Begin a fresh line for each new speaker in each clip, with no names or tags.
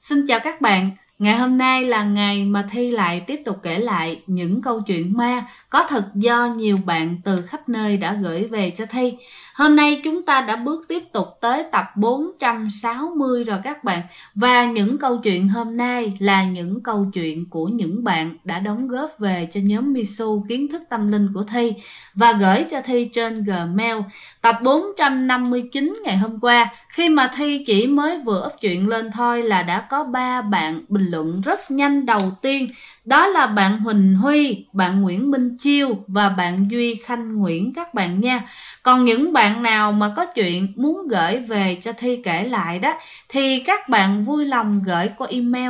Xin chào các bạn, ngày hôm nay là ngày mà Thi lại tiếp tục kể lại những câu chuyện ma có thật do nhiều bạn từ khắp nơi đã gửi về cho Thi. Hôm nay chúng ta đã bước tiếp tục tới tập 460 rồi các bạn. Và những câu chuyện hôm nay là những câu chuyện của những bạn đã đóng góp về cho nhóm Misu kiến thức tâm linh của Thi và gửi cho Thi trên Gmail. Tập 459 ngày hôm qua, khi mà Thi chỉ mới vừa up chuyện lên thôi là đã có 3 bạn bình luận rất nhanh. Đầu tiên đó là bạn Huỳnh Huy, bạn Nguyễn Minh Chiêu và bạn Duy Khanh Nguyễn các bạn nha. Còn những bạn nào mà có chuyện muốn gửi về cho Thi kể lại đó thì các bạn vui lòng gửi qua email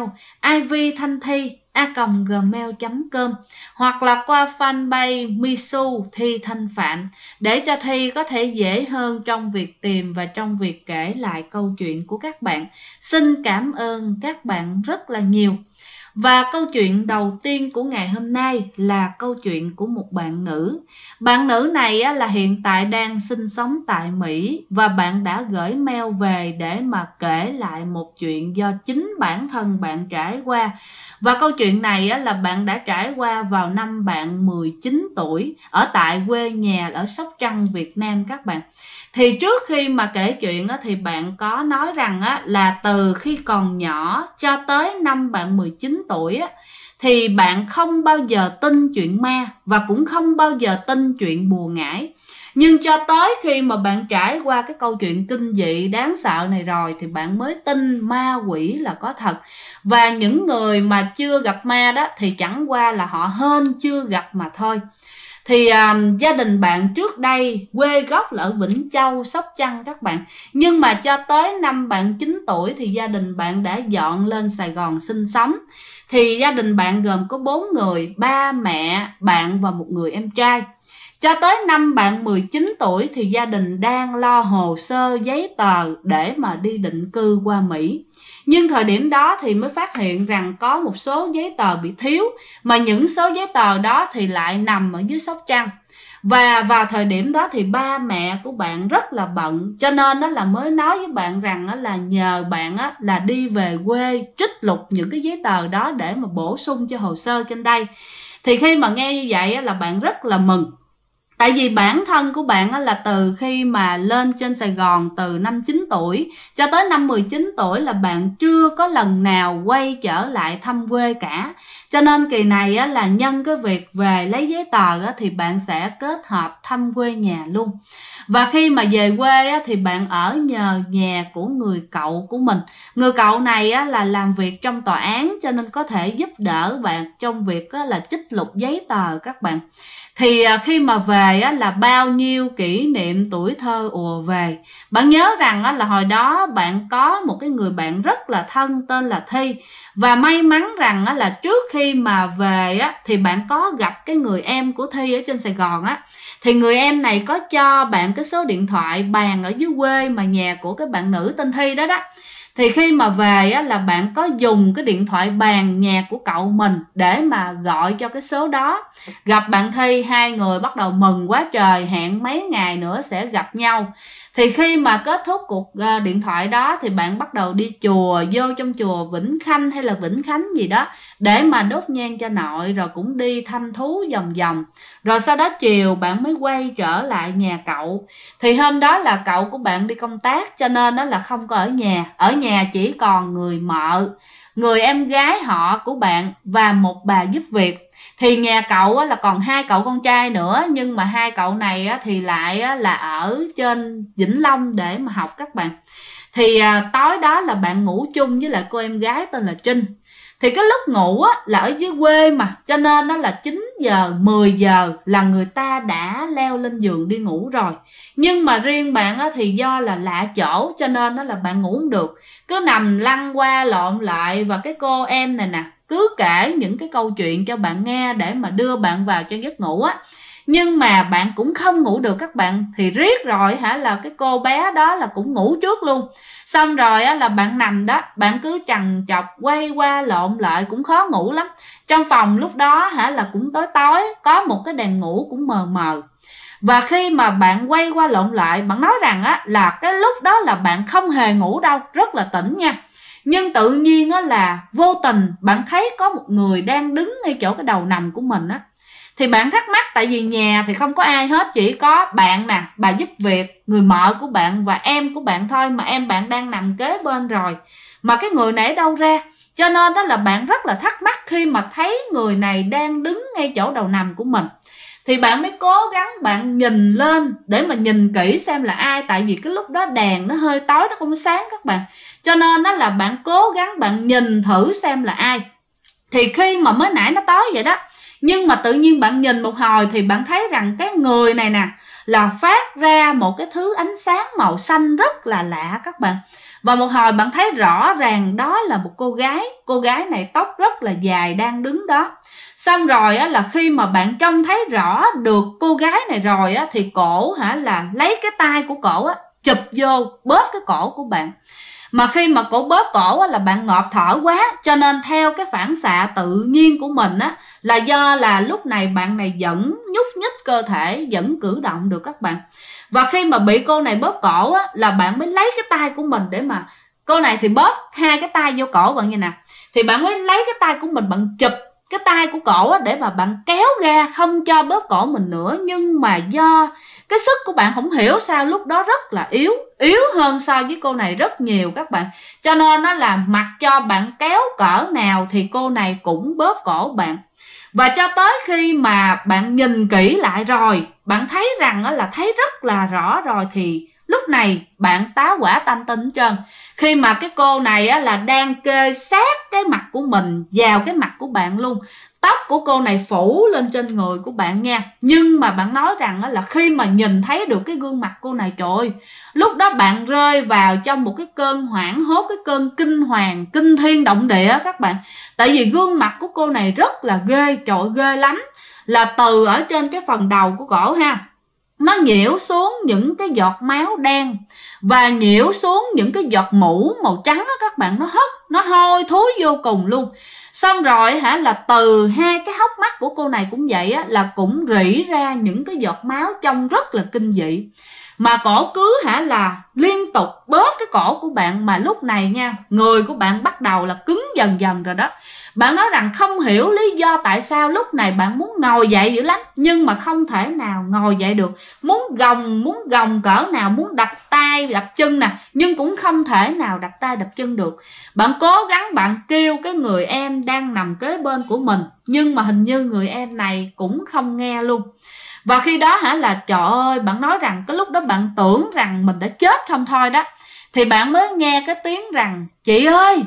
ivthanthi@gmail.com hoặc là qua fanpage Misu Thi Thanh Phạm để cho Thi có thể dễ hơn trong việc tìm và trong việc kể lại câu chuyện của các bạn. Xin cảm ơn các bạn rất là nhiều. Và câu chuyện đầu tiên của ngày hôm nay là câu chuyện của một bạn nữ. Bạn nữ này là hiện tại đang sinh sống tại Mỹ và bạn đã gửi mail về để mà kể lại một chuyện do chính bản thân bạn trải qua. Và câu chuyện này là bạn đã trải qua vào năm bạn 19 tuổi ở tại quê nhà ở Sóc Trăng, Việt Nam các bạn. Thì trước khi mà kể chuyện thì bạn có nói rằng là từ khi còn nhỏ cho tới năm bạn 19 tuổi thì bạn không bao giờ tin chuyện ma và cũng không bao giờ tin chuyện bùa ngải. Nhưng cho tới khi mà bạn trải qua cái câu chuyện kinh dị đáng sợ này rồi thì bạn mới tin ma quỷ là có thật. Và những người mà chưa gặp ma đó thì chẳng qua là họ hên chưa gặp mà thôi. Thì gia đình bạn trước đây quê gốc là ở Vĩnh Châu, Sóc Trăng các bạn. Nhưng mà cho tới năm bạn 9 tuổi thì gia đình bạn đã dọn lên Sài Gòn sinh sống. Thì gia đình bạn gồm có 4 người, ba mẹ, bạn và một người em trai. Cho tới năm bạn 19 tuổi thì gia đình đang lo hồ sơ giấy tờ để mà đi định cư qua Mỹ. Nhưng thời điểm đó thì mới phát hiện rằng có một số giấy tờ bị thiếu, mà những số giấy tờ đó thì lại nằm ở dưới Sóc Trăng. Và vào thời điểm đó thì ba mẹ của bạn rất là bận, cho nên đó là mới nói với bạn rằng là nhờ bạn là đi về quê trích lục những cái giấy tờ đó để mà bổ sung cho hồ sơ trên đây. Thì khi mà nghe như vậy là bạn rất là mừng. Tại vì bản thân của bạn là từ khi mà lên trên Sài Gòn từ năm 9 tuổi cho tới năm 19 tuổi là bạn chưa có lần nào quay trở lại thăm quê cả. Cho nên kỳ này là nhân cái việc về lấy giấy tờ thì bạn sẽ kết hợp thăm quê nhà luôn. Và khi mà về quê thì bạn ở nhờ nhà của người cậu của mình. Người cậu này là làm việc trong tòa án cho nên có thể giúp đỡ bạn trong việc là trích lục giấy tờ các bạn. Thì khi mà về là bao nhiêu kỷ niệm tuổi thơ ùa về. Bạn nhớ rằng là hồi đó bạn có một cái người bạn rất là thân tên là Thi. Và may mắn rằng là trước khi mà về thì bạn có gặp cái người em của Thi ở trên Sài Gòn thì người em này có cho bạn cái số điện thoại bàn ở dưới quê mà nhà của cái bạn nữ tên Thi đó đó. Thì khi mà về là bạn có dùng cái điện thoại bàn nhà của cậu mình để mà gọi cho cái số đó. Gặp bạn Thi, hai người bắt đầu mừng quá trời, hẹn mấy ngày nữa sẽ gặp nhau. Thì khi mà kết thúc cuộc điện thoại đó thì bạn bắt đầu đi chùa, vô trong chùa Vĩnh Khanh hay là Vĩnh Khánh gì đó để mà đốt nhang cho nội, rồi cũng đi thăm thú vòng vòng. Rồi sau đó chiều bạn mới quay trở lại nhà cậu. Thì hôm đó là cậu của bạn đi công tác cho nên đó là không có ở nhà. Ở nhà chỉ còn người mợ, người em gái họ của bạn và một bà giúp việc. Thì nhà cậu là còn hai cậu con trai nữa, nhưng mà hai cậu này thì lại là ở trên Vĩnh Long để mà học các bạn. Thì tối đó là bạn ngủ chung với lại cô em gái tên là Trinh. Thì cái lúc ngủ là ở dưới quê mà, cho nên là 9 giờ, 10 giờ là người ta đã leo lên giường đi ngủ rồi. Nhưng mà riêng bạn thì do là lạ chỗ cho nên là bạn ngủ không được. Cứ nằm lăn qua lộn lại và cái cô em này nè cứ kể những cái câu chuyện cho bạn nghe để mà đưa bạn vào cho giấc ngủ Nhưng mà bạn cũng không ngủ được các bạn. Thì riết rồi là cái cô bé đó là cũng ngủ trước luôn. Xong rồi là bạn nằm đó, bạn cứ trằn trọc quay qua lộn lại cũng khó ngủ lắm. Trong phòng lúc đó là cũng tối tối, có một cái đèn ngủ cũng mờ mờ. Và khi mà bạn quay qua lộn lại, bạn nói rằng là cái lúc đó là bạn không hề ngủ đâu, rất là tỉnh nha. Nhưng tự nhiên á là vô tình bạn thấy có một người đang đứng ngay chỗ cái đầu nằm của mình á. Thì bạn thắc mắc, tại vì nhà thì không có ai hết, chỉ có bạn nè, bà giúp việc, người mợ của bạn và em của bạn thôi, mà em bạn đang nằm kế bên rồi, mà cái người này ở đâu ra? Cho nên đó là bạn rất là thắc mắc khi mà thấy người này đang đứng ngay chỗ đầu nằm của mình. Thì bạn mới cố gắng bạn nhìn lên để mà nhìn kỹ xem là ai. Tại vì cái lúc đó đèn nó hơi tối, nó không sáng các bạn. Cho nên đó là bạn cố gắng bạn nhìn thử xem là ai. Thì khi mà mới nãy nó tối vậy đó, nhưng mà tự nhiên bạn nhìn một hồi thì bạn thấy rằng cái người này nè là phát ra một cái thứ ánh sáng màu xanh rất là lạ các bạn. Và một hồi bạn thấy rõ ràng đó là một cô gái. Cô gái này tóc rất là dài đang đứng đó. Xong rồi á, là khi mà bạn trông thấy rõ được cô gái này rồi á, thì cổ là lấy cái tay của cổ á, chụp vô bóp cái cổ của bạn. Mà khi mà cổ bóp cổ á, là bạn ngộp thở quá, cho nên theo cái phản xạ tự nhiên của mình á, là do là lúc này bạn này vẫn nhúc nhích cơ thể, vẫn cử động được các bạn. Và khi mà bị cô này bóp cổ á, là bạn mới lấy cái tay của mình để mà, cô này thì bóp hai cái tay vô cổ bạn như nè, thì bạn mới lấy cái tay của mình, bạn chụp cái tay của cổ á, để mà bạn kéo ra không cho bóp cổ mình nữa. Nhưng mà do cái sức của bạn không hiểu sao lúc đó rất là yếu hơn so với cô này rất nhiều các bạn. Cho nên nó là mặc cho bạn kéo cỡ nào thì cô này cũng bóp cổ bạn. Và cho tới khi mà bạn nhìn kỹ lại rồi, bạn thấy rằng là thấy rất là rõ rồi, thì lúc này bạn tá hỏa tâm tinh hết trơn. Khi mà cái cô này á, là đang kê sát cái mặt của mình vào cái mặt của bạn luôn. Tóc của cô này phủ lên trên người của bạn nha. Nhưng mà bạn nói rằng á, là khi mà nhìn thấy được cái gương mặt cô này, trời ơi, lúc đó bạn rơi vào trong một cái cơn hoảng hốt, cái cơn kinh hoàng, kinh thiên động địa các bạn. Tại vì gương mặt của cô này rất là ghê, trời ơi, ghê lắm. Là từ ở trên cái phần đầu của cổ ha, nó nhiễu xuống những cái giọt máu đen và nhiễu xuống những cái giọt mũ màu trắng đó các bạn. Nó hôi thối vô cùng luôn. Xong rồi là từ hai cái hốc mắt của cô này cũng vậy á, là cũng rỉ ra những cái giọt máu trông rất là kinh dị. Mà cổ cứ là liên tục bóp cái cổ của bạn. Mà lúc này nha, người của bạn bắt đầu là cứng dần dần rồi đó. Bạn nói rằng không hiểu lý do tại sao lúc này bạn muốn ngồi dậy dữ lắm, nhưng mà không thể nào ngồi dậy được. Muốn gồng cỡ nào, muốn đập tay đập chân nè, nhưng cũng không thể nào đập tay đập chân được. Bạn cố gắng bạn kêu cái người em đang nằm kế bên của mình, nhưng mà hình như người em này cũng không nghe luôn. Và khi đó là trời ơi, bạn nói rằng cái lúc đó bạn tưởng rằng mình đã chết không thôi đó. Thì bạn mới nghe cái tiếng rằng chị ơi,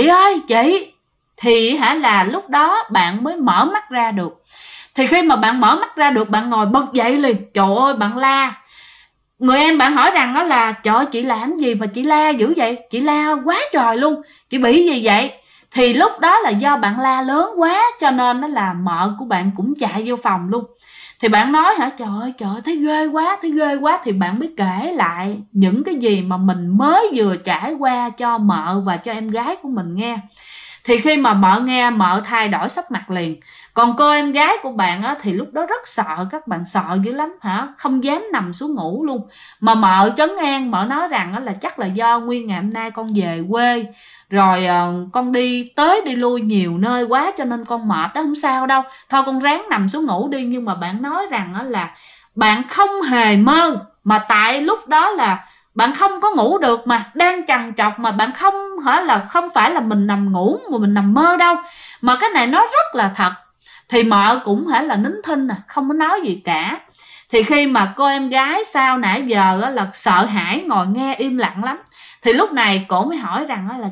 chị. Thì là lúc đó bạn mới mở mắt ra được. Thì khi mà bạn mở mắt ra được, bạn ngồi bật dậy liền. Trời ơi, bạn la. Người em bạn hỏi rằng đó là trời ơi, chị làm gì mà chị la dữ vậy? Chị la quá trời luôn, chị bị gì vậy? Thì lúc đó là do bạn la lớn quá, cho nên đó là mợ của bạn cũng chạy vô phòng luôn. Thì bạn nói trời ơi, thấy ghê quá. Thì bạn mới kể lại những cái gì mà mình mới vừa trải qua cho mợ và cho em gái của mình nghe. Thì khi mà mợ nghe, mợ thay đổi sắc mặt liền. Còn cô em gái của bạn á, thì lúc đó rất sợ, các bạn sợ dữ lắm không dám nằm xuống ngủ luôn. Mà mợ trấn an, mợ nói rằng là chắc là do nguyên ngày hôm nay con về quê rồi, con đi tới đi lui nhiều nơi quá cho nên con mệt đó, không sao đâu, thôi con ráng nằm xuống ngủ đi. Nhưng mà bạn nói rằng là bạn không hề mơ, mà tại lúc đó là bạn không có ngủ được, mà đang trằn trọc, mà bạn không phải là mình nằm ngủ mà mình nằm mơ đâu, mà cái này nó rất là thật. Thì mợ cũng là nín thinh không có nói gì cả. Thì khi mà cô em gái sau nãy giờ là sợ hãi ngồi nghe im lặng lắm, thì lúc này cổ mới hỏi rằng là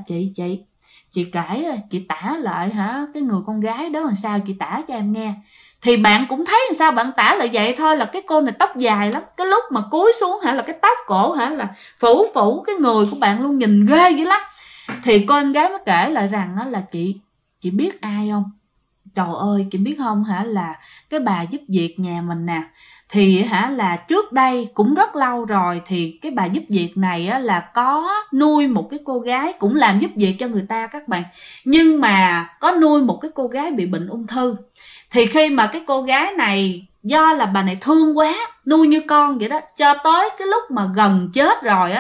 chị kể, chị tả lại cái người con gái đó làm sao, chị tả cho em nghe. Thì bạn cũng thấy làm sao bạn tả lại vậy thôi, là cái cô này tóc dài lắm, cái lúc mà cúi xuống là cái tóc cổ là phủ cái người của bạn luôn, nhìn ghê dữ lắm. Thì cô em gái mới kể lại rằng là chị biết ai không? Trời ơi, chị biết không là cái bà giúp việc nhà mình nè. Thì là trước đây cũng rất lâu rồi, thì cái bà giúp việc này là có nuôi một cái cô gái cũng làm giúp việc cho người ta các bạn. Nhưng mà có nuôi một cái cô gái bị bệnh ung thư. Thì khi mà cái cô gái này, do là bà này thương quá, nuôi như con vậy đó, cho tới cái lúc mà gần chết rồi á,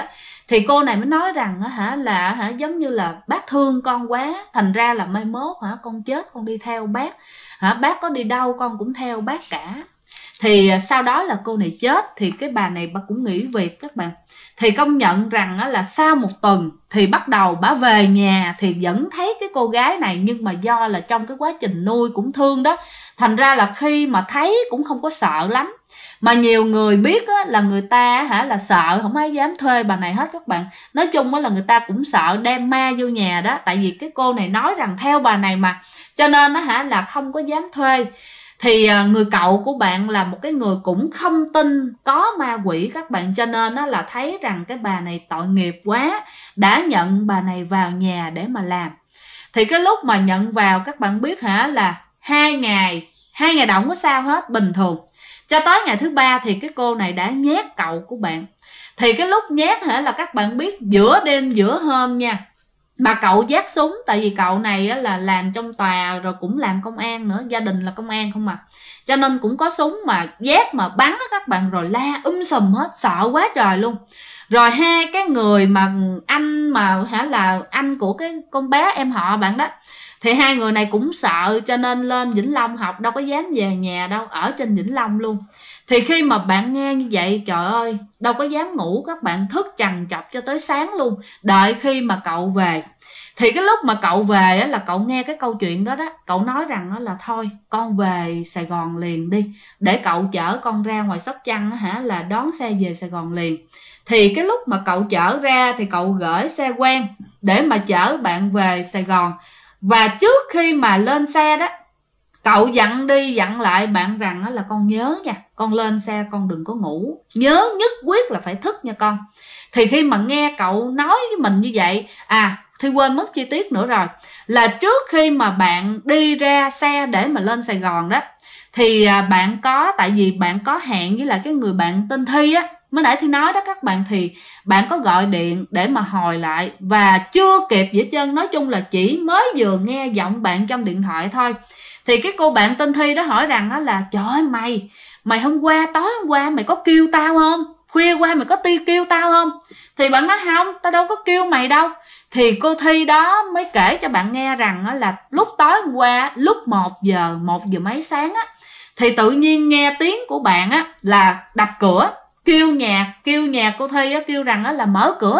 Thì cô này mới nói rằng là giống như là bác thương con quá, thành ra là mai mốt con chết con đi theo bác, bác có đi đâu con cũng theo bác cả. Thì sau đó là cô này chết, thì cái bà này bà cũng nghỉ việc các bạn. Thì công nhận rằng là sau một tuần thì bắt đầu bà về nhà thì vẫn thấy cái cô gái này, nhưng mà do là trong cái quá trình nuôi cũng thương đó, thành ra là khi mà thấy cũng không có sợ lắm. Mà nhiều người biết là người ta là sợ, không ai dám thuê bà này hết các bạn. Nói chung là người ta cũng sợ đem ma vô nhà đó, tại vì cái cô này nói rằng theo bà này mà, cho nên là không có dám thuê. Thì người cậu của bạn là một cái người cũng không tin có ma quỷ các bạn, cho nên là thấy rằng cái bà này tội nghiệp quá, đã nhận bà này vào nhà để mà làm. Thì cái lúc mà nhận vào các bạn biết là 2 ngày đầu không có sao hết, bình thường. Cho tới ngày thứ 3 thì cái cô này đã nhét cậu của bạn. Thì cái lúc nhét là các bạn biết giữa đêm giữa hôm nha, bà cậu vác súng, tại vì cậu này là làm trong tòa rồi cũng làm công an nữa, gia đình là công an không mà, cho nên cũng có súng mà vác mà bắn các bạn, rồi la sùm hết, sợ quá trời luôn. Rồi hai cái người mà anh mà là anh của cái con bé em họ bạn đó, thì hai người này cũng sợ, cho nên lên Vĩnh Long học, đâu có dám về nhà đâu, ở trên Vĩnh Long luôn. Thì khi mà bạn nghe như vậy, trời ơi, đâu có dám ngủ, các bạn thức trằn trọc cho tới sáng luôn, đợi khi mà cậu về. Thì cái lúc mà cậu về là cậu nghe cái câu chuyện đó đó, cậu nói rằng là thôi con về Sài Gòn liền đi, để cậu chở con ra ngoài Sóc Trăng là đón xe về Sài Gòn liền. Thì cái lúc mà cậu chở ra thì cậu gửi xe quen để mà chở bạn về Sài Gòn. Và trước khi mà lên xe đó, cậu dặn đi dặn lại bạn rằng là con nhớ nha, con lên xe con đừng có ngủ, nhớ nhất quyết là phải thức nha con. Thì khi mà nghe cậu nói với mình như vậy, thì quên mất chi tiết nữa rồi, là trước khi mà bạn đi ra xe để mà lên Sài Gòn đó, thì bạn có, tại vì bạn có hẹn với lại cái người bạn tên Thi á, mới nãy Thi nói đó các bạn, thì bạn có gọi điện để mà hồi lại, và chưa kịp gì hết trơn, nói chung là chỉ mới vừa nghe giọng bạn trong điện thoại thôi. Thì cái cô bạn tên Thi đó hỏi rằng là trời ơi mày hôm qua, tối hôm qua mày có kêu tao không? Khuya qua mày có kêu tao không? Thì bạn nói không, tao đâu có kêu mày đâu. Thì cô Thi đó mới kể cho bạn nghe rằng là lúc tối hôm qua, lúc 1 giờ mấy sáng á, thì tự nhiên nghe tiếng của bạn á là đập cửa, kêu nhà cô Thi á, kêu rằng là mở cửa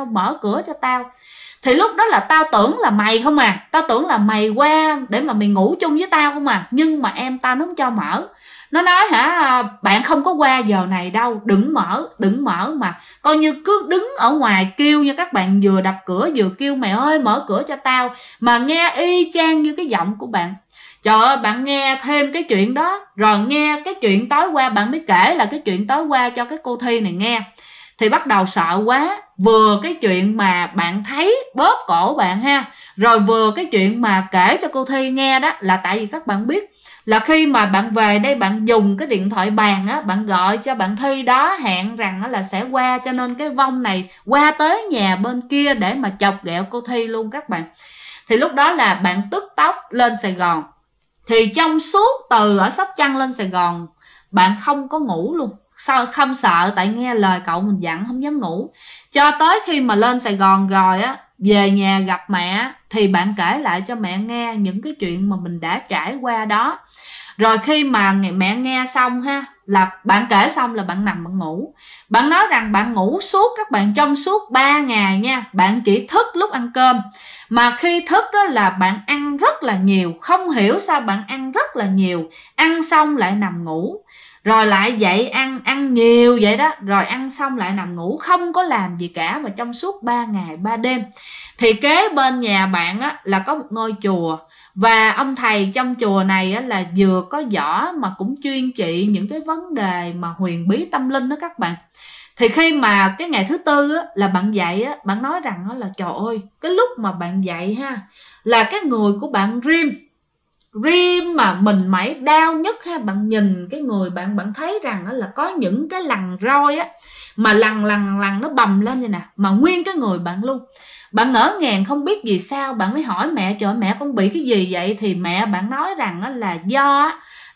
cho tao. Thì lúc đó là tao tưởng là mày không à, tao tưởng là mày qua để mà mày ngủ chung với tao không à, nhưng mà em tao nó không cho mở. Nó nói bạn không có qua giờ này đâu, đừng mở, mà coi như cứ đứng ở ngoài kêu nha các bạn, vừa đập cửa vừa kêu mày ơi mở cửa cho tao, mà nghe y chang như cái giọng của bạn. Trời ơi, bạn nghe thêm cái chuyện đó, rồi nghe cái chuyện tối qua, bạn mới kể là cái chuyện tối qua cho cái cô Thi này nghe. Thì bắt đầu sợ quá, vừa cái chuyện mà bạn thấy bóp cổ bạn rồi vừa cái chuyện mà kể cho cô Thi nghe đó, là tại vì các bạn biết là khi mà bạn về đây, bạn dùng cái điện thoại bàn á, bạn gọi cho bạn Thi đó, hẹn rằng là sẽ qua, cho nên cái vong này qua tới nhà bên kia để mà chọc ghẹo cô Thi luôn các bạn. Thì lúc đó là bạn tức tốc lên Sài Gòn. Thì trong suốt từ ở Sóc Trăng lên Sài Gòn, bạn không có ngủ luôn. Sao không sợ, tại nghe lời cậu mình dặn không dám ngủ. Cho tới khi mà lên Sài Gòn rồi á, về nhà gặp mẹ, thì bạn kể lại cho mẹ nghe những cái chuyện mà mình đã trải qua đó. Rồi khi mà mẹ nghe xong là bạn kể xong là bạn nằm bạn ngủ. Bạn nói rằng bạn ngủ suốt các bạn, trong suốt 3 ngày nha, bạn chỉ thức lúc ăn cơm. Mà khi thức đó là bạn ăn rất là nhiều, không hiểu sao bạn ăn rất là nhiều, ăn xong lại nằm ngủ, rồi lại dậy ăn nhiều vậy đó, rồi ăn xong lại nằm ngủ, không có làm gì cả, và trong suốt 3 ngày 3 đêm. Thì kế bên nhà bạn á là có một ngôi chùa, và ông thầy trong chùa này á là vừa có võ mà cũng chuyên trị những cái vấn đề mà huyền bí tâm linh đó các bạn. Thì khi mà cái ngày thứ tư á, là bạn dậy á, bạn nói rằng á, là trời ơi, cái lúc mà bạn dậy là cái người của bạn rim mà mình mẩy đau nhất bạn nhìn cái người bạn thấy rằng á, là có những cái lằn roi á, mà lằn nó bầm lên vậy nè, mà nguyên cái người bạn luôn. Bạn ngỡ ngàng không biết gì sao, bạn mới hỏi mẹ, trời mẹ con bị cái gì vậy? Thì mẹ bạn nói rằng á, là do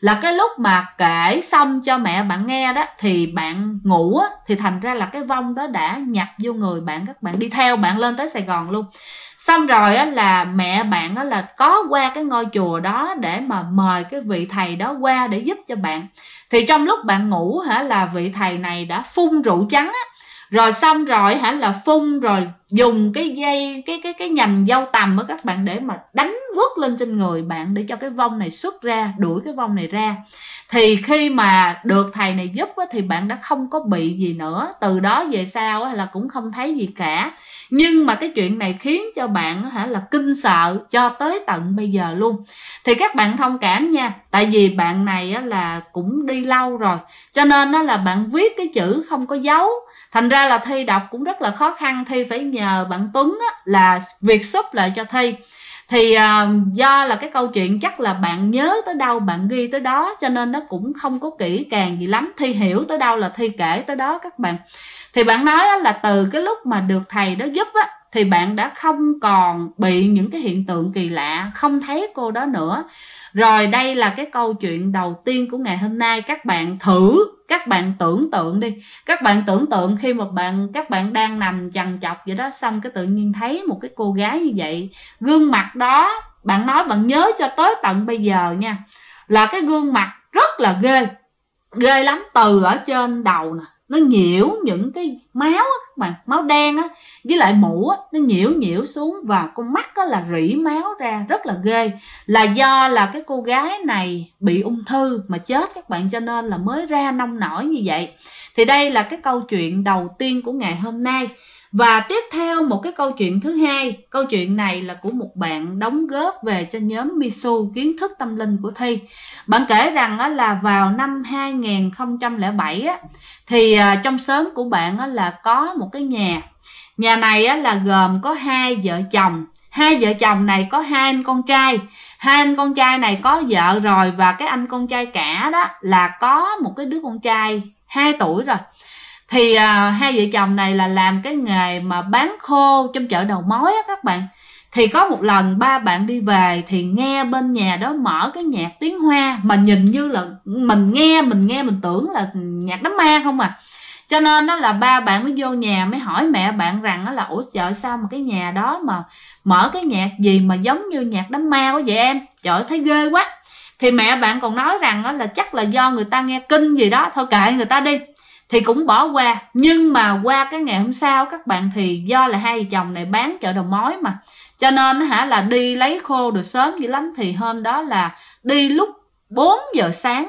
là cái lúc mà kể xong cho mẹ bạn nghe đó thì bạn ngủ á, thì thành ra là cái vong đó đã nhập vô người bạn, các bạn đi theo bạn lên tới Sài Gòn luôn. Xong rồi á, là mẹ bạn á, là có qua cái ngôi chùa đó để mà mời cái vị thầy đó qua để giúp cho bạn. Thì trong lúc bạn ngủ hả, là vị thầy này đã phun rượu trắng á, rồi xong rồi hả, là phun rồi dùng cái dây cái nhành dâu tằm á các bạn, để mà đánh vứt lên trên người bạn để cho cái vong này xuất ra, đuổi cái vong này ra. Thì khi mà được thầy này giúp á, thì bạn đã không có bị gì nữa. Từ đó về sau á, là cũng không thấy gì cả. Nhưng mà cái chuyện này khiến cho bạn hả, là kinh sợ cho tới tận bây giờ luôn. Thì các bạn thông cảm nha, tại vì bạn này á, là cũng đi lâu rồi, cho nên á, là bạn viết cái chữ không có dấu, thành ra là Thi đọc cũng rất là khó khăn. Thi phải nhờ bạn Tuấn á, là việc sub lại cho Thi. Thì do là cái câu chuyện chắc là bạn nhớ tới đâu bạn ghi tới đó, cho nên nó cũng không có kỹ càng gì lắm. Thi hiểu tới đâu là Thi kể tới đó các bạn. Thì bạn nói là từ cái lúc mà được thầy đó giúp á, thì bạn đã không còn bị những cái hiện tượng kỳ lạ, không thấy cô đó nữa. Rồi đây là cái câu chuyện đầu tiên của ngày hôm nay. Các bạn thử, các bạn tưởng tượng đi. Các bạn tưởng tượng khi mà các bạn đang nằm chằn chọc vậy đó, xong cái tự nhiên thấy một cái cô gái như vậy. Gương mặt đó, bạn nói bạn nhớ cho tới tận bây giờ nha, là cái gương mặt rất là ghê. Ghê lắm, từ ở trên đầu nè, nó nhiễu những cái máu á các bạn, máu đen á, với lại mũ á, nó nhiễu xuống, và con mắt á là rỉ máu ra, rất là ghê. Là do là cái cô gái này bị ung thư mà chết các bạn, cho nên là mới ra nông nổi như vậy. Thì đây là cái câu chuyện đầu tiên của ngày hôm nay. Và tiếp theo một cái câu chuyện thứ hai. Câu chuyện này là của một bạn đóng góp về cho nhóm Misu kiến thức tâm linh của Thi. Bạn kể rằng là vào năm 2007 á, thì trong xóm của bạn là có một cái nhà. Nhà này là gồm có hai vợ chồng. Hai vợ chồng này có hai anh con trai. Hai anh con trai này có vợ rồi, và cái anh con trai cả đó là có một cái đứa con trai 2 tuổi rồi. Thì hai vợ chồng này là làm cái nghề mà bán khô trong chợ đầu mối á các bạn. Thì có một lần ba bạn đi về thì nghe bên nhà đó mở cái nhạc tiếng Hoa, mà nhìn như là mình nghe mình tưởng là nhạc đám ma không à. Cho nên đó là ba bạn mới vô nhà mới hỏi mẹ bạn rằng đó là ủa trời, sao mà cái nhà đó mà mở cái nhạc gì mà giống như nhạc đám ma quá vậy em, trời thấy ghê quá. Thì mẹ bạn còn nói rằng đó là chắc là do người ta nghe kinh gì đó, thôi kệ người ta đi, thì cũng bỏ qua. Nhưng mà qua cái ngày hôm sau các bạn, thì do là hai vợ chồng này bán chợ đầu mối mà, cho nên là đi lấy khô được sớm dữ lắm. Thì hôm đó là đi lúc 4 giờ sáng.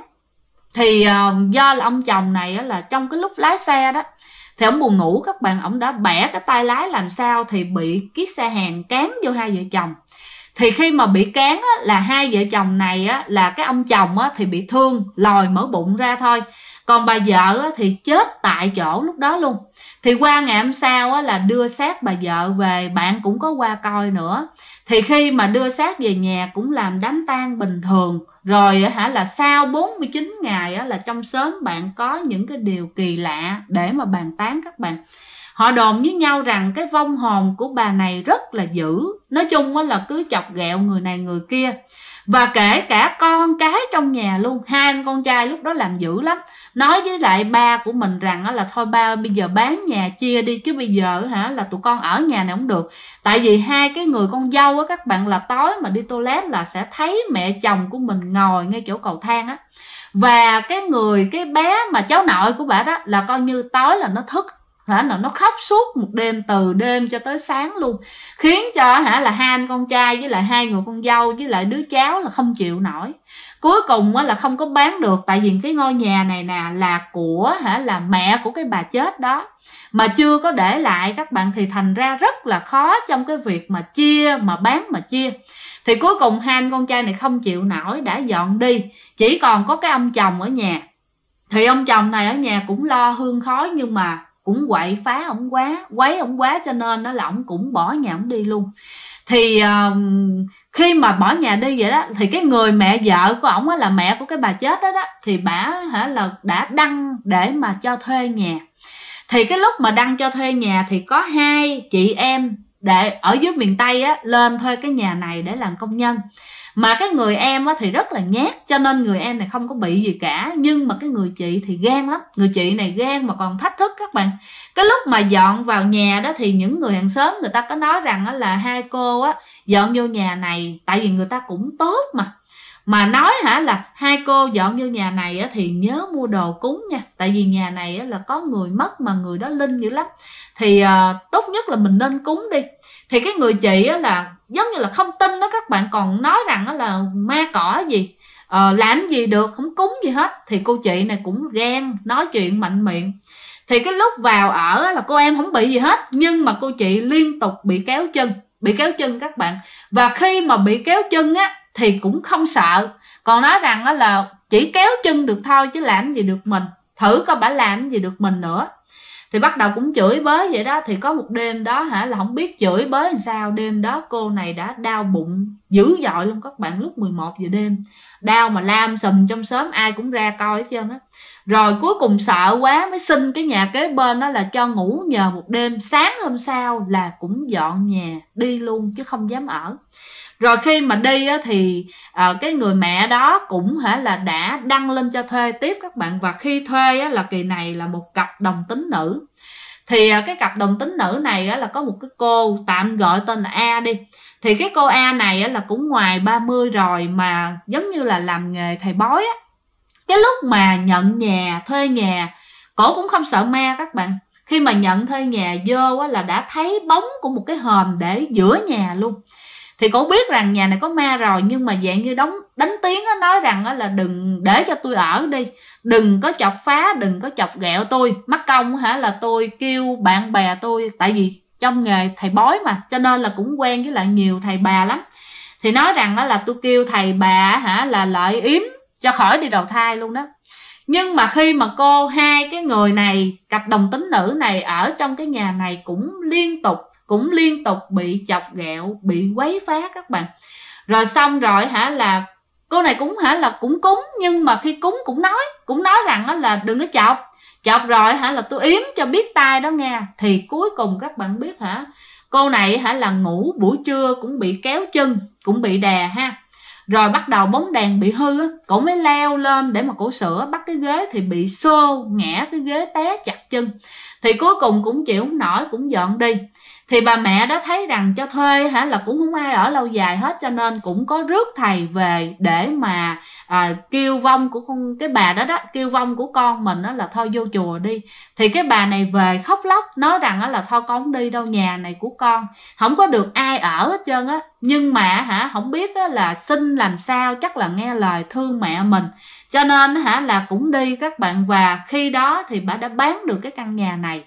Thì do là ông chồng này là trong cái lúc lái xe đó thì ông buồn ngủ các bạn, ông đã bẻ cái tay lái làm sao thì bị chiếc xe hàng cán vô hai vợ chồng. Thì khi mà bị cán là hai vợ chồng này là cái ông chồng thì bị thương, lòi mở bụng ra thôi, còn bà vợ thì chết tại chỗ lúc đó luôn. Thì qua ngày hôm sau là đưa xác bà vợ về, bạn cũng có qua coi nữa. Thì khi mà đưa xác về nhà cũng làm đám tang bình thường. Rồi là sau 49 ngày là trong xóm bạn có những cái điều kỳ lạ để mà bàn tán các bạn. Họ đồn với nhau rằng cái vong hồn của bà này rất là dữ. Nói chung là cứ chọc ghẹo người này người kia. Và kể cả con cái trong nhà luôn. Hai anh con trai lúc đó làm dữ lắm. Nói với lại ba của mình rằng là thôi ba bây giờ bán nhà chia đi, chứ bây giờ là tụi con ở nhà này không được. Tại vì hai cái người con dâu các bạn là tối mà đi toilet là sẽ thấy mẹ chồng của mình ngồi ngay chỗ cầu thang á. Và cái bé mà cháu nội của bà đó là coi như tối là nó thức, nó khóc suốt một đêm, từ đêm cho tới sáng luôn, khiến cho là hai anh con trai với lại hai người con dâu với lại đứa cháu là không chịu nổi. Cuối cùng là không có bán được, tại vì cái ngôi nhà này nè là của là mẹ của cái bà chết đó, mà chưa có để lại các bạn. Thì thành ra rất là khó trong cái việc mà chia, mà bán mà chia. Thì cuối cùng hai anh con trai này không chịu nổi đã dọn đi, chỉ còn có cái ông chồng ở nhà. Thì ông chồng này ở nhà cũng lo hương khói, nhưng mà cũng quậy phá ổng quá, quấy ổng quá, cho nên là ổng cũng bỏ nhà ổng đi luôn. Thì khi mà bỏ nhà đi vậy đó, thì cái người mẹ vợ của ổng là mẹ của cái bà chết đó, thì bả là đã đăng để mà cho thuê nhà. Thì cái lúc mà đăng cho thuê nhà thì có hai chị em để ở dưới miền Tây lên thuê cái nhà này để làm công nhân. Mà cái người em á thì rất là nhát, cho nên người em này không có bị gì cả. Nhưng mà cái người chị thì gan lắm. Người chị này gan mà còn thách thức các bạn. Cái lúc mà dọn vào nhà đó thì những người hàng xóm người ta có nói rằng là hai cô á dọn vô nhà này, tại vì người ta cũng tốt mà nói là hai cô dọn vô nhà này á thì nhớ mua đồ cúng nha, tại vì nhà này á là có người mất mà người đó linh dữ lắm, thì tốt nhất là mình nên cúng đi. Thì cái người chị á là giống như là không tin đó các bạn, còn nói rằng á là ma cỏ gì, làm gì được, không cúng gì hết. Thì cô chị này cũng gan, nói chuyện mạnh miệng. Thì cái lúc vào ở là cô em không bị gì hết, nhưng mà cô chị liên tục bị kéo chân các bạn. Và khi mà bị kéo chân á thì cũng không sợ, còn nói rằng á là chỉ kéo chân được thôi chứ làm gì được mình, thử coi bả làm gì được mình nữa. Thì bắt đầu cũng chửi bới vậy đó. Thì có một đêm đó là không biết chửi bới làm sao, đêm đó cô này đã đau bụng dữ dội luôn các bạn, lúc 11 giờ đêm đau mà lam sùm, trong xóm ai cũng ra coi hết trơn á. Rồi cuối cùng sợ quá mới xin cái nhà kế bên đó là cho ngủ nhờ một đêm, sáng hôm sau là cũng dọn nhà đi luôn chứ không dám ở. Rồi khi mà đi á, thì cái người mẹ đó cũng là đã đăng lên cho thuê tiếp các bạn. Và khi thuê á, là kỳ này là một cặp đồng tính nữ. Thì cái cặp đồng tính nữ này á, là có một cái cô tạm gọi tên là A đi. Thì cái cô A này á, là cũng ngoài 30 rồi, mà giống như là làm nghề thầy bói á. Cái lúc mà nhận nhà, thuê nhà, cổ cũng không sợ ma các bạn. Khi mà nhận thuê nhà vô á, là đã thấy bóng của một cái hòm để giữa nhà luôn. Thì cổ biết rằng nhà này có ma rồi, nhưng mà dạng như đánh tiếng á, nói rằng á, là đừng để cho tôi ở đi, đừng có chọc phá, đừng có chọc ghẹo tôi, mắc công là tôi kêu bạn bè tôi, tại vì trong nghề thầy bói mà, cho nên là cũng quen với lại nhiều thầy bà lắm. Thì nói rằng á, là tôi kêu thầy bà là lợi yếm cho khỏi đi đầu thai luôn đó. Nhưng mà khi mà hai cái người này, cặp đồng tính nữ này ở trong cái nhà này cũng liên tục bị chọc ghẹo, bị quấy phá các bạn. Rồi xong rồi là cô này cũng là cũng cúng, nhưng mà khi cúng cũng nói rằng là đừng có chọc rồi là tôi yếm cho biết tai đó nghe. Thì cuối cùng các bạn biết cô này là ngủ buổi trưa cũng bị kéo chân, cũng bị đè Rồi bắt đầu bóng đèn bị hư á, cổ mới leo lên để mà cổ sửa, bắt cái ghế thì bị xô ngã cái ghế, té chặt chân. Thì cuối cùng cũng chịu không nổi, cũng dọn đi. Thì bà mẹ đó thấy rằng cho thuê là cũng không ai ở lâu dài hết, cho nên cũng có rước thầy về để mà kêu vong của cái bà đó kêu vong của con mình đó là thôi vô chùa đi. Thì cái bà này về khóc lóc nói rằng là thôi con không đi đâu, nhà này của con không có được ai ở hết trơn á. Nhưng mà không biết là xin làm sao, chắc là nghe lời thương mẹ mình, cho nên là cũng đi các bạn. Và khi đó thì bà đã bán được cái căn nhà này.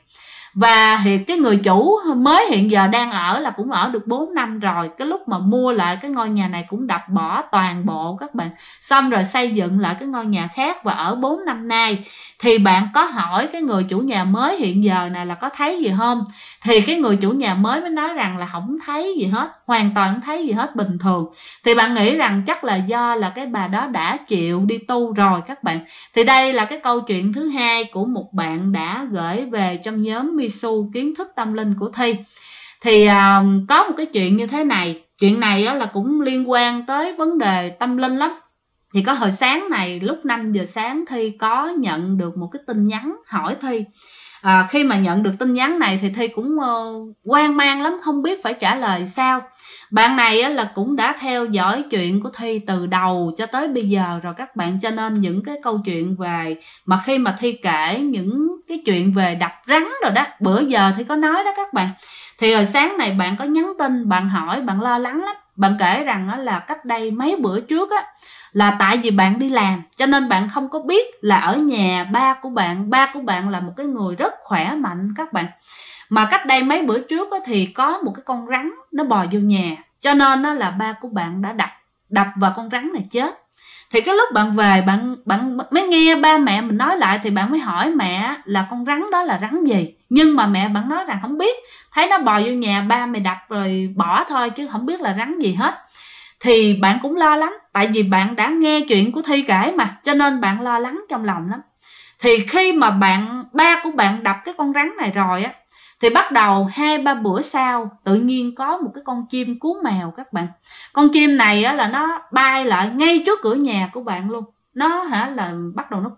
Và cái người chủ mới hiện giờ đang ở là cũng ở được 4 năm rồi. Cái lúc mà mua lại cái ngôi nhà này cũng đập bỏ toàn bộ các bạn, xong rồi xây dựng lại cái ngôi nhà khác và ở 4 năm nay. Thì bạn có hỏi cái người chủ nhà mới hiện giờ này là có thấy gì không, thì cái người chủ nhà mới mới nói rằng là không thấy gì hết, hoàn toàn không thấy gì hết, bình thường. Thì bạn nghĩ rằng chắc là do là cái bà đó đã chịu đi tu rồi các bạn. Thì đây là cái câu chuyện thứ hai của một bạn đã gửi về trong nhóm Misu kiến thức tâm linh của Thi. Thì có một cái chuyện như thế này, chuyện này là cũng liên quan tới vấn đề tâm linh lắm. Thì có hồi sáng này lúc 5 giờ sáng Thi có nhận được một cái tin nhắn hỏi Thi. Khi mà nhận được tin nhắn này thì Thi cũng hoang mang lắm, không biết phải trả lời sao. Bạn này là cũng đã theo dõi chuyện của Thi từ đầu cho tới bây giờ rồi các bạn, cho nên những cái câu chuyện về mà khi mà Thi kể những cái chuyện về đập rắn rồi đó, bữa giờ Thi có nói đó các bạn. Thì hồi sáng này bạn có nhắn tin, bạn hỏi, bạn lo lắng lắm. Bạn kể rằng là cách đây mấy bữa trước là tại vì bạn đi làm cho nên bạn không có biết là ở nhà ba của bạn là một cái người rất khỏe mạnh các bạn. Mà cách đây mấy bữa trước thì có một cái con rắn nó bò vô nhà, cho nên là ba của bạn đã đập vào con rắn này chết. Thì cái lúc bạn về bạn mới nghe ba mẹ mình nói lại, thì bạn mới hỏi mẹ là con rắn đó là rắn gì. Nhưng mà mẹ bạn nói rằng không biết, thấy nó bò vô nhà ba mày đập rồi bỏ thôi chứ không biết là rắn gì hết. Thì bạn cũng lo lắng, tại vì bạn đã nghe chuyện của Thi kể mà, cho nên bạn lo lắng trong lòng lắm. Thì khi mà ba của bạn đập cái con rắn này rồi Thì bắt đầu 2-3 bữa sau tự nhiên có một cái con chim cú mèo các bạn. Con chim này á, là nó bay lại ngay trước cửa nhà của bạn luôn. Nó là bắt đầu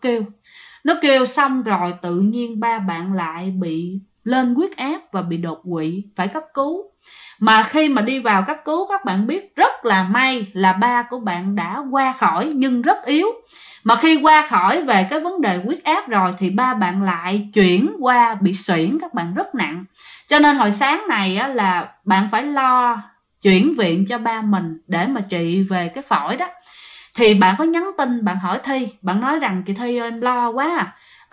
nó kêu xong rồi tự nhiên ba bạn lại bị lên huyết áp và bị đột quỵ, phải cấp cứu. Mà khi mà đi vào cấp cứu, các bạn biết rất là may là ba của bạn đã qua khỏi nhưng rất yếu. Mà khi qua khỏi về cái vấn đề huyết áp rồi thì ba bạn lại chuyển qua bị suyễn, các bạn, rất nặng. Cho nên hồi sáng này á, là bạn phải lo chuyển viện cho ba mình để mà trị về cái phổi đó. Thì bạn có nhắn tin, bạn hỏi Thi, bạn nói rằng chị Thi ơi, em lo quá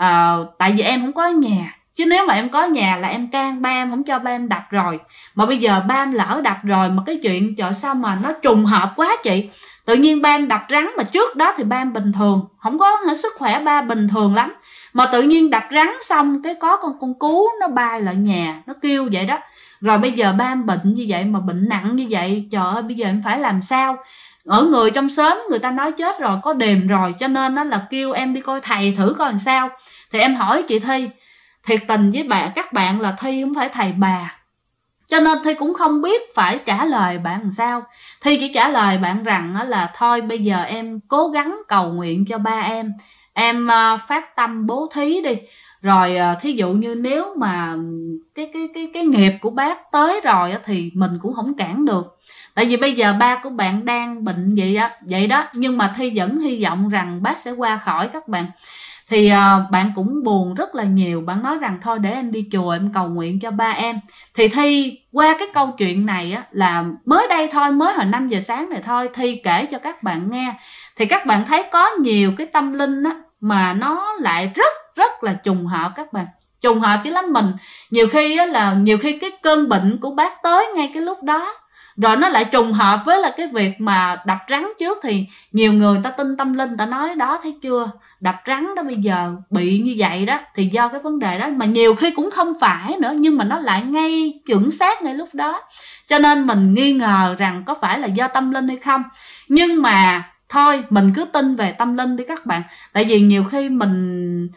tại vì em không có ở nhà. Chứ nếu mà em có nhà là em can ba em, không cho ba em đập rồi. Mà bây giờ ba em lỡ đập rồi, mà cái chuyện trời sao mà nó trùng hợp quá chị. Tự nhiên ba em đập rắn, mà trước đó thì ba em bình thường, không có sức khỏe, ba bình thường lắm. Mà tự nhiên đập rắn xong cái có con cú nó bay lại nhà, nó kêu vậy đó. Rồi bây giờ ba em bệnh như vậy, mà bệnh nặng như vậy, trời ơi bây giờ em phải làm sao. Ở người trong xóm người ta nói chết rồi, có đềm rồi, cho nên nó là kêu em đi coi thầy thử coi làm sao. Thì em hỏi chị Thi, thiệt tình với các bạn là Thi không phải thầy bà, cho nên Thi cũng không biết phải trả lời bạn làm sao. Thi chỉ trả lời bạn rằng là thôi bây giờ em cố gắng cầu nguyện cho ba em phát tâm bố thí đi. Rồi thí dụ như nếu mà cái nghiệp của bác tới rồi thì mình cũng không cản được. Tại vì bây giờ ba của bạn đang bệnh vậy đó. Nhưng mà Thi vẫn hy vọng rằng bác sẽ qua khỏi, các bạn. Thì bạn cũng buồn rất là nhiều. Bạn nói rằng thôi để em đi chùa em cầu nguyện cho ba em. Thì Thi qua cái câu chuyện này á, là mới đây thôi, mới hồi 5 giờ sáng này thôi, Thi kể cho các bạn nghe. Thì các bạn thấy có nhiều cái tâm linh á, mà nó lại rất là trùng hợp, các bạn. Trùng hợp chứ lắm. Mình nhiều khi cái cơn bệnh của bác tới ngay cái lúc đó, rồi nó lại trùng hợp với là cái việc mà đập rắn trước. Thì nhiều người ta tin tâm linh, ta nói đó thấy chưa, đập rắn đó bây giờ bị như vậy đó thì do cái vấn đề đó. Mà nhiều khi cũng không phải nữa, nhưng mà nó lại ngay chuẩn xác ngay lúc đó. Cho nên mình nghi ngờ rằng có phải là do tâm linh hay không. Nhưng mà thôi mình cứ tin về tâm linh đi các bạn. Tại vì nhiều khi mình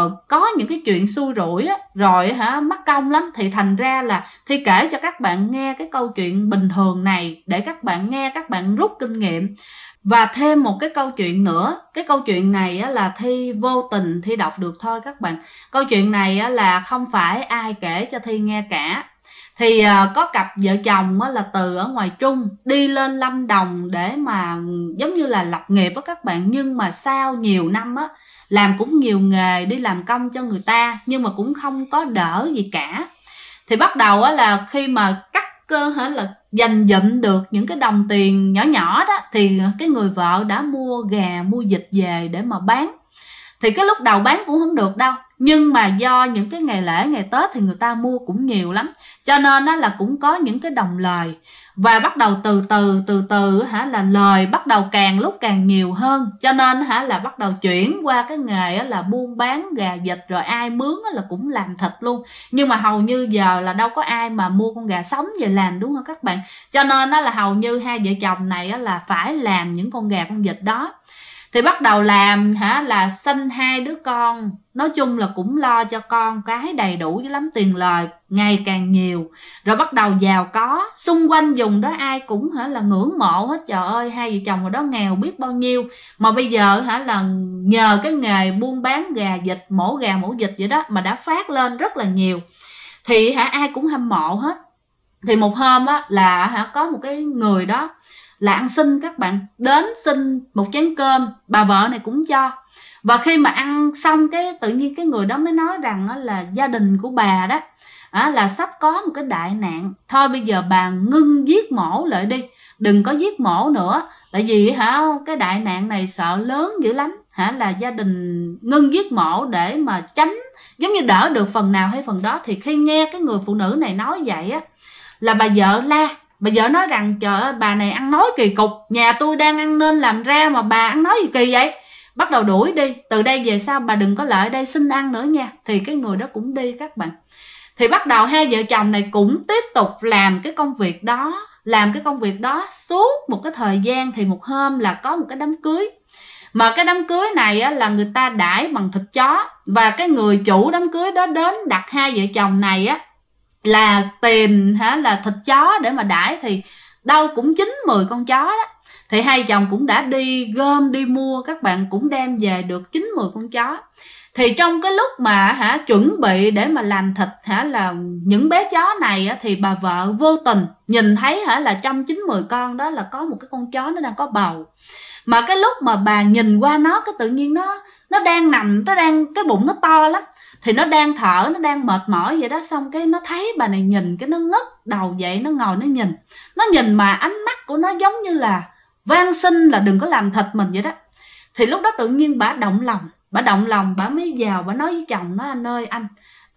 có những cái chuyện xui rủi á, rồi mắc công lắm. Thì thành ra là Thi kể cho các bạn nghe cái câu chuyện bình thường này để các bạn nghe, các bạn rút kinh nghiệm. Và thêm một cái câu chuyện nữa. Cái câu chuyện này á, là Thi vô tình Thi đọc được thôi các bạn. Câu chuyện này á, là không phải ai kể cho Thi nghe cả. Thì có cặp vợ chồng á, là từ ở ngoài Trung đi lên Lâm Đồng để mà giống như là lập nghiệp á các bạn. Nhưng mà sau nhiều năm á, làm cũng nhiều nghề, đi làm công cho người ta, nhưng mà cũng không có đỡ gì cả. Thì bắt đầu á, là khi mà cắt cơ là dành dụm được những cái đồng tiền nhỏ nhỏ đó, thì cái người vợ đã mua gà mua vịt về để mà bán. Thì cái lúc đầu bán cũng không được đâu, nhưng mà do những cái ngày lễ ngày Tết thì người ta mua cũng nhiều lắm, cho nên đó là cũng có những cái đồng lời. Và bắt đầu từ từ là lời bắt đầu càng lúc càng nhiều hơn, cho nên là bắt đầu chuyển qua cái nghề là buôn bán gà vịt, rồi ai mướn là cũng làm thịt luôn. Nhưng mà hầu như giờ là đâu có ai mà mua con gà sống về làm, đúng không các bạn? Cho nên là hầu như hai vợ chồng này là phải làm những con gà con vịt đó. Thì bắt đầu làm là sinh 2 đứa con. Nói chung là cũng lo cho con cái đầy đủ với lắm, tiền lời ngày càng nhiều. Rồi bắt đầu giàu có, xung quanh vùng đó ai cũng là ngưỡng mộ hết. Trời ơi, hai vợ chồng ở đó nghèo biết bao nhiêu, mà bây giờ là nhờ cái nghề buôn bán gà vịt, mổ gà mổ vịt vậy đó mà đã phát lên rất là nhiều. Thì ai cũng hâm mộ hết. Thì một hôm á, là có một cái người đó là ăn xin các bạn, đến xin một chén cơm, bà vợ này cũng cho. Và khi mà ăn xong cái tự nhiên cái người đó mới nói rằng là gia đình của bà đó là sắp có một cái đại nạn, thôi bây giờ bà ngưng giết mổ lại đi, đừng có giết mổ nữa. Tại vì cái đại nạn này sợ lớn dữ lắm, là gia đình ngưng giết mổ để mà tránh, giống như đỡ được phần nào hay phần đó. Thì khi nghe cái người phụ nữ này nói vậy á, là bà vợ la. Bà vợ nói rằng trời ơi, bà này ăn nói kỳ cục, nhà tôi đang ăn nên làm ra mà bà ăn nói gì kỳ vậy, bắt đầu đuổi đi, từ đây về sau bà đừng có lại đây xin ăn nữa nha. Thì cái người đó cũng đi các bạn. Thì bắt đầu hai vợ chồng này cũng tiếp tục làm cái công việc đó suốt một cái thời gian. Thì một hôm là có một cái đám cưới, mà cái đám cưới này là người ta đãi bằng thịt chó. Và cái người chủ đám cưới đó đến đặt hai vợ chồng này là tìm là thịt chó để mà đãi, thì đâu cũng 9-10 con chó đó. Thì hai chồng cũng đã đi gom đi mua, các bạn cũng đem về được 9-10 con chó. Thì trong cái lúc mà chuẩn bị để mà làm thịt là những bé chó này thì bà vợ vô tình nhìn thấy là trong 9-10 con đó là có một cái con chó nó đang có bầu. Mà cái lúc mà bà nhìn qua nó, cái tự nhiên nó đang nằm, nó đang, cái bụng nó to lắm, thì nó đang thở, nó đang mệt mỏi vậy đó. Xong cái nó thấy bà này nhìn, cái nó ngất đầu dậy, nó ngồi nó nhìn mà ánh mắt của nó giống như là van xin là đừng có làm thịt mình vậy đó. Thì lúc đó tự nhiên bà động lòng, bà mới vào, bà nói với chồng nó: anh ơi anh,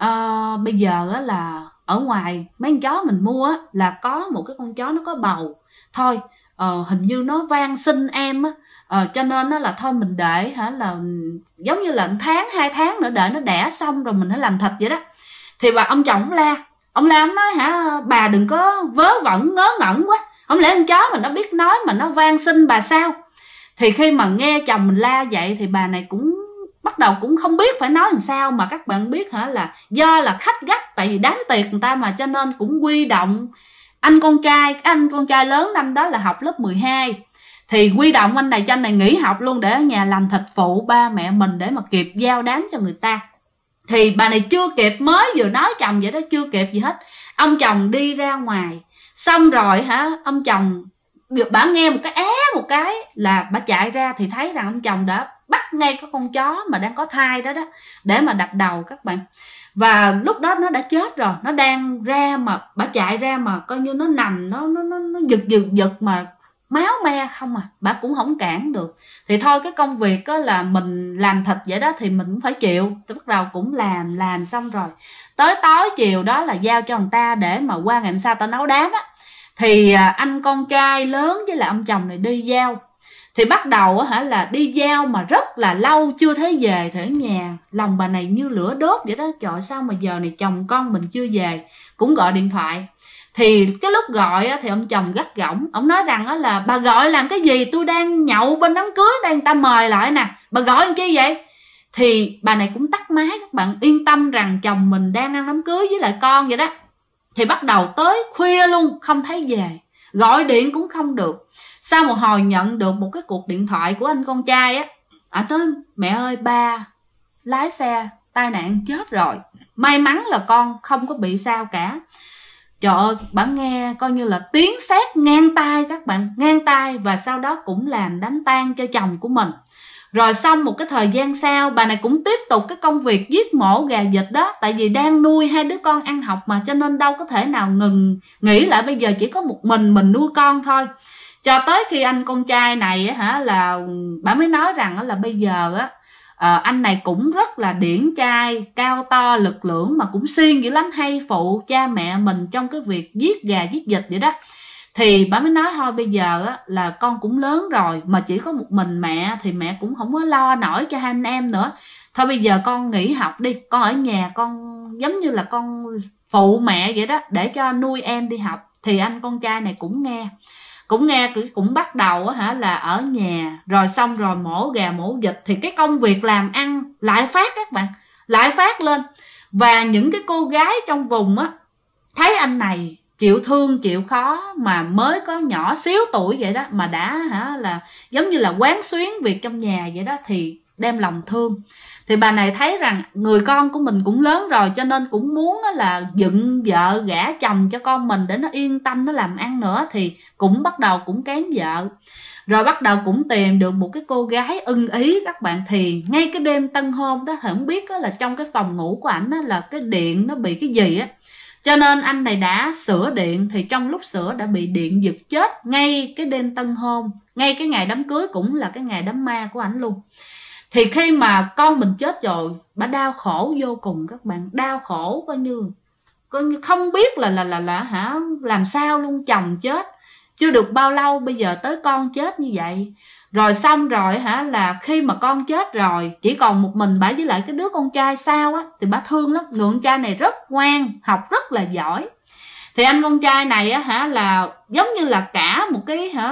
bây giờ là ở ngoài mấy con chó mình mua là có một cái con chó nó có bầu thôi, hình như nó van xin em cho nên là thôi mình để là giống như là 1 tháng 2 tháng nữa đợi nó đẻ xong rồi mình hãy làm thịt vậy đó. Thì ông chồng ông nói bà đừng có vớ vẩn ngớ ngẩn quá, không lẽ con chó mà nó biết nói mà nó van xin bà sao? Thì khi mà nghe chồng mình la vậy thì bà này cũng bắt đầu cũng không biết phải nói làm sao. Mà các bạn biết là do là khách gắt, tại vì đám tiệc người ta mà, cho nên cũng quy động anh con trai lớn năm đó là học lớp 12, thì quy động anh này cho anh này nghỉ học luôn để ở nhà làm thịt phụ ba mẹ mình để mà kịp giao đám cho người ta. Thì bà này chưa kịp, mới vừa nói chồng vậy đó, chưa kịp gì hết, ông chồng đi ra ngoài. Xong rồi ông chồng, bà nghe một cái là bà chạy ra thì thấy rằng ông chồng đã bắt ngay cái con chó mà đang có thai đó để mà đập đầu các bạn. Và lúc đó nó đã chết rồi, nó đang ra mà bà chạy ra mà coi như nó nằm, nó giật mà máu me không bà cũng không cản được. Thì thôi cái công việc là mình làm thịt vậy đó thì mình cũng phải chịu. Thì bắt đầu cũng làm xong rồi tới tối chiều đó là giao cho người ta để mà qua ngày hôm sau ta nấu đám á. Thì anh con trai lớn với lại ông chồng này đi giao. Thì bắt đầu là đi giao mà rất là lâu chưa thấy về. Thì ở nhà lòng bà này như lửa đốt vậy đó. Trời, sao mà giờ này chồng con mình chưa về. Cũng gọi điện thoại. Thì cái lúc gọi thì ông chồng gắt gỏng. Ông nói rằng là bà gọi làm cái gì, tôi đang nhậu bên đám cưới đây, người ta mời lại nè, bà gọi làm chi vậy? Thì bà này cũng tắt máy, các bạn yên tâm rằng chồng mình đang ăn đám cưới với lại con vậy đó. Thì bắt đầu tới khuya luôn không thấy về, gọi điện cũng không được. Sau một hồi nhận được một cái cuộc điện thoại của anh con trai anh nói: mẹ ơi, ba lái xe tai nạn chết rồi, may mắn là con không có bị sao cả. Trời ơi, bà nghe coi như là tiếng sét ngang tai các bạn, ngang tai. Và sau đó cũng làm đám tang cho chồng của mình. Rồi xong một cái thời gian sau, bà này cũng tiếp tục cái công việc giết mổ gà vịt đó. Tại vì đang nuôi 2 đứa con ăn học mà, cho nên đâu có thể nào ngừng, nghĩ lại bây giờ chỉ có một mình nuôi con thôi. Cho tới khi anh con trai này là bà mới nói rằng là bây giờ anh này cũng rất là điển trai, cao to lực lưỡng mà cũng siêng dữ lắm, hay phụ cha mẹ mình trong cái việc giết gà giết vịt vậy đó. Thì bà mới nói thôi bây giờ là con cũng lớn rồi mà chỉ có một mình mẹ thì mẹ cũng không có lo nổi cho hai anh em nữa. Thôi bây giờ con nghỉ học đi, con ở nhà con giống như là con phụ mẹ vậy đó, để cho nuôi em đi học. Thì anh con trai này cũng nghe cũng bắt đầu là ở nhà. Rồi xong rồi mổ gà mổ vịt thì cái công việc làm ăn lại phát các bạn, lại phát lên. Và những cái cô gái trong vùng thấy anh này chịu thương chịu khó mà mới có nhỏ xíu tuổi vậy đó mà đã là giống như là quán xuyến việc trong nhà vậy đó, thì đem lòng thương. Thì bà này thấy rằng người con của mình cũng lớn rồi, cho nên cũng muốn là dựng vợ gả chồng cho con mình để nó yên tâm nó làm ăn nữa. Thì cũng bắt đầu cũng kén vợ. Rồi bắt đầu cũng tìm được một cái cô gái ưng ý các bạn. Thì ngay cái đêm tân hôn đó, không biết là trong cái phòng ngủ của ảnh là cái điện nó bị cái gì cho nên anh này đã sửa điện. Thì trong lúc sửa đã bị điện giật chết ngay cái đêm tân hôn, ngay cái ngày đám cưới cũng là cái ngày đám ma của ảnh luôn. Thì khi mà con mình chết rồi, bà đau khổ vô cùng các bạn, đau khổ coi như không biết là làm sao luôn. Chồng chết chưa được bao lâu, bây giờ tới con chết như vậy. Rồi xong rồi là khi mà con chết rồi chỉ còn một mình bà với lại cái đứa con trai sau thì bà thương lắm. Người con trai này rất ngoan, học rất là giỏi. Thì anh con trai này là giống như là cả một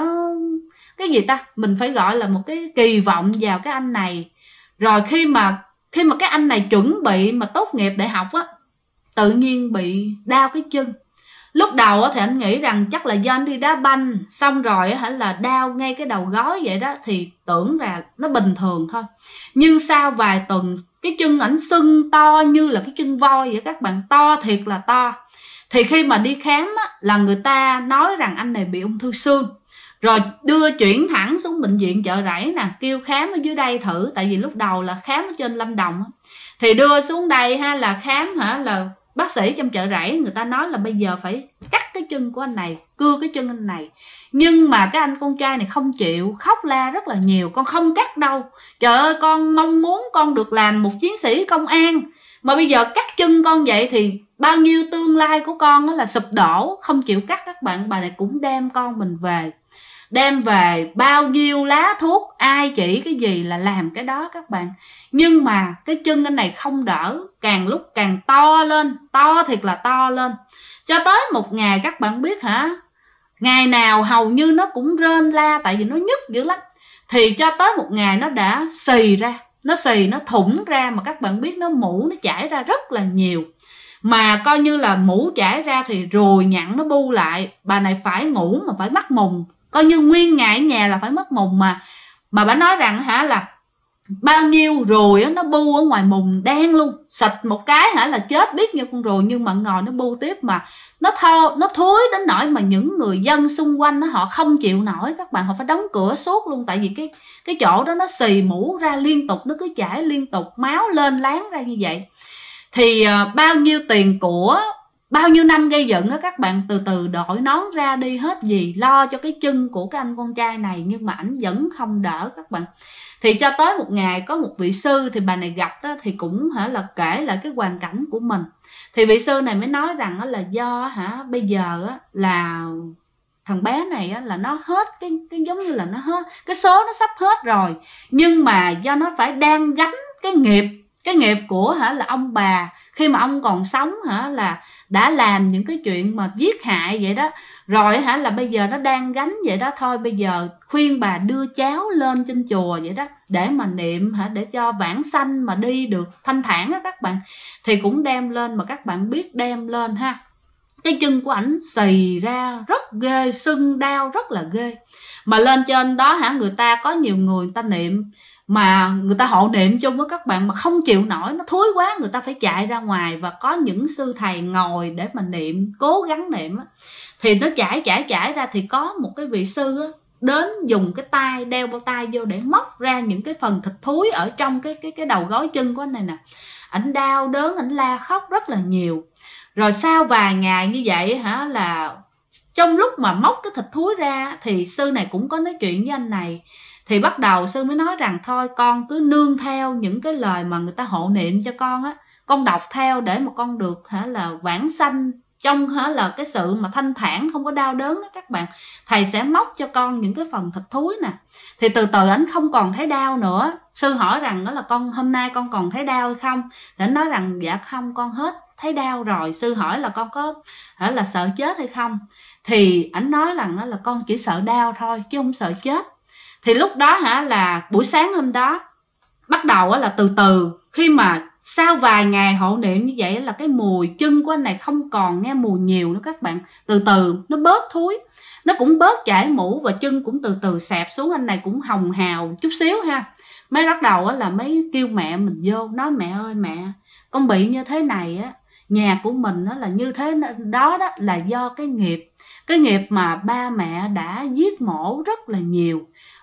cái gì ta, mình phải gọi là một cái kỳ vọng vào cái anh này. Rồi khi mà cái anh này chuẩn bị mà tốt nghiệp đại học tự nhiên bị đau cái chân. Lúc đầu thì anh nghĩ rằng chắc là do anh đi đá banh xong rồi là đau ngay cái đầu gối vậy đó, thì tưởng là nó bình thường thôi. Nhưng sau vài tuần cái chân ảnh sưng to như là cái chân voi vậy các bạn, to thiệt là to. Thì khi mà đi khám là người ta nói rằng anh này bị ung thư xương, rồi đưa chuyển thẳng xuống bệnh viện Chợ Rẫy nè, kêu khám ở dưới đây thử, tại vì lúc đầu là khám ở trên Lâm Đồng thì đưa xuống đây là khám là bác sĩ trong Chợ Rẫy người ta nói là bây giờ phải cắt cái chân của anh này, cưa cái chân anh này. Nhưng mà cái anh con trai này không chịu, khóc la rất là nhiều: con không cắt đâu, trời ơi con mong muốn con được làm một chiến sĩ công an, mà bây giờ cắt chân con vậy thì bao nhiêu tương lai của con là sụp đổ, không chịu cắt các bạn. Bà này cũng đem con mình về, đem về bao nhiêu lá thuốc, ai chỉ cái gì là làm cái đó các bạn. Nhưng mà cái chân anh này không đỡ, càng lúc càng to lên, to thiệt là to lên. Cho tới một ngày các bạn biết ngày nào hầu như nó cũng rên la, tại vì nó nhức dữ lắm. Thì cho tới một ngày nó đã xì ra, nó thủng ra, mà các bạn biết mũ nó chảy ra rất là nhiều. Mà coi như là mũ chảy ra thì ruồi nhặn nó bu lại. Bà này phải ngủ mà phải mắt mùng, coi như nguyên ngày ở nhà là phải mất mùng. Mà bà nói rằng là bao nhiêu ruồi nó bu ở ngoài mùng đen luôn, xịt một cái là chết biết nhiêu con ruồi, nhưng mà ngồi nó bu tiếp mà nó thối đến nỗi mà những người dân xung quanh họ không chịu nổi các bạn, họ phải đóng cửa suốt luôn, tại vì cái chỗ đó nó xì mũ ra liên tục, nó cứ chảy liên tục, máu lên láng ra như vậy. Thì bao nhiêu tiền của, bao nhiêu năm gây dựng các bạn, từ từ đội nón ra đi hết gì, lo cho cái chân của cái anh con trai này, nhưng mà ảnh vẫn không đỡ các bạn. Thì cho tới một ngày có một vị sư, thì bà này gặp thì cũng là kể lại cái hoàn cảnh của mình. Thì vị sư này mới nói rằng là do bây giờ là thằng bé này là nó hết cái giống như là nó hết cái số, nó sắp hết rồi, nhưng mà do nó phải đang gánh cái nghiệp của là ông bà khi mà ông còn sống là đã làm những cái chuyện mà giết hại vậy đó, rồi là bây giờ nó đang gánh vậy đó. Thôi bây giờ khuyên bà đưa cháu lên trên chùa vậy đó, để mà niệm để cho vãng sanh mà đi được thanh thản á các bạn. Thì cũng đem lên, mà các bạn biết đem lên cái chân của ảnh xì ra rất ghê, sưng đau rất là ghê. Mà lên trên đó người ta có nhiều người ta niệm, mà người ta hộ niệm chung với các bạn, mà không chịu nổi, nó thúi quá, người ta phải chạy ra ngoài, và có những sư thầy ngồi để mà niệm, cố gắng niệm thì nó chảy ra. Thì có một cái vị sư đến dùng cái tay, đeo bao tay vô để móc ra những cái phần thịt thúi ở trong cái đầu gối chân của anh này nè. Ảnh đau đớn, ảnh la khóc rất là nhiều. Rồi sau vài ngày như vậy là trong lúc mà móc cái thịt thúi ra thì sư này cũng có nói chuyện với anh này. Thì bắt đầu sư mới nói rằng thôi con cứ nương theo những cái lời mà người ta hộ niệm cho con đọc theo để mà con được là vãng sanh trong là cái sự mà thanh thản, không có đau đớn đó các bạn. Thầy sẽ móc cho con những cái phần thịt thúi nè. Thì từ từ anh không còn thấy đau nữa. Sư hỏi rằng đó là con hôm nay con còn thấy đau hay không? Thì anh nói rằng dạ không, con hết thấy đau rồi. Sư hỏi là con có là sợ chết hay không? Thì ảnh nói rằng là con chỉ sợ đau thôi chứ không sợ chết. Thì lúc đó là buổi sáng hôm đó bắt đầu là từ từ, khi mà sau vài ngày hộ niệm như vậy là cái mùi chân của anh này không còn nghe mùi nhiều nữa các bạn. Từ từ nó bớt thúi, nó cũng bớt chảy mũ, và chân cũng từ từ xẹp xuống. Anh này cũng hồng hào chút xíu mới bắt đầu là mới kêu mẹ mình vô, nói mẹ ơi mẹ, con bị như thế này nhà của mình là như thế đó là do cái nghiệp mà ba mẹ đã giết mổ rất là nhiều,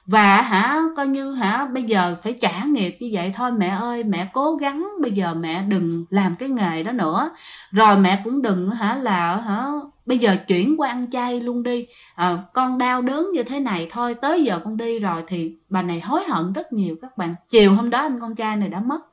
và coi như bây giờ phải trả nghiệp như vậy. Thôi mẹ ơi, mẹ cố gắng, bây giờ mẹ đừng làm cái nghề đó nữa, rồi mẹ cũng đừng bây giờ chuyển qua ăn chay luôn đi. Con đau đớn như thế này thôi, tới giờ con đi rồi. Thì bà này hối hận rất nhiều các bạn. Chiều hôm đó anh con trai này đã mất,